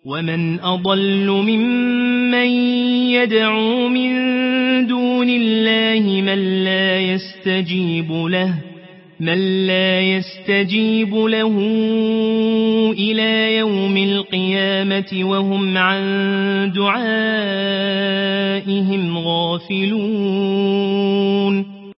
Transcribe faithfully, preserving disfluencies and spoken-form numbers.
ومن أضل ممن يدعو من دون الله من لا يستجيب له من لا يستجيب له إلى يوم القيامة وهم عن دعائهم غافلون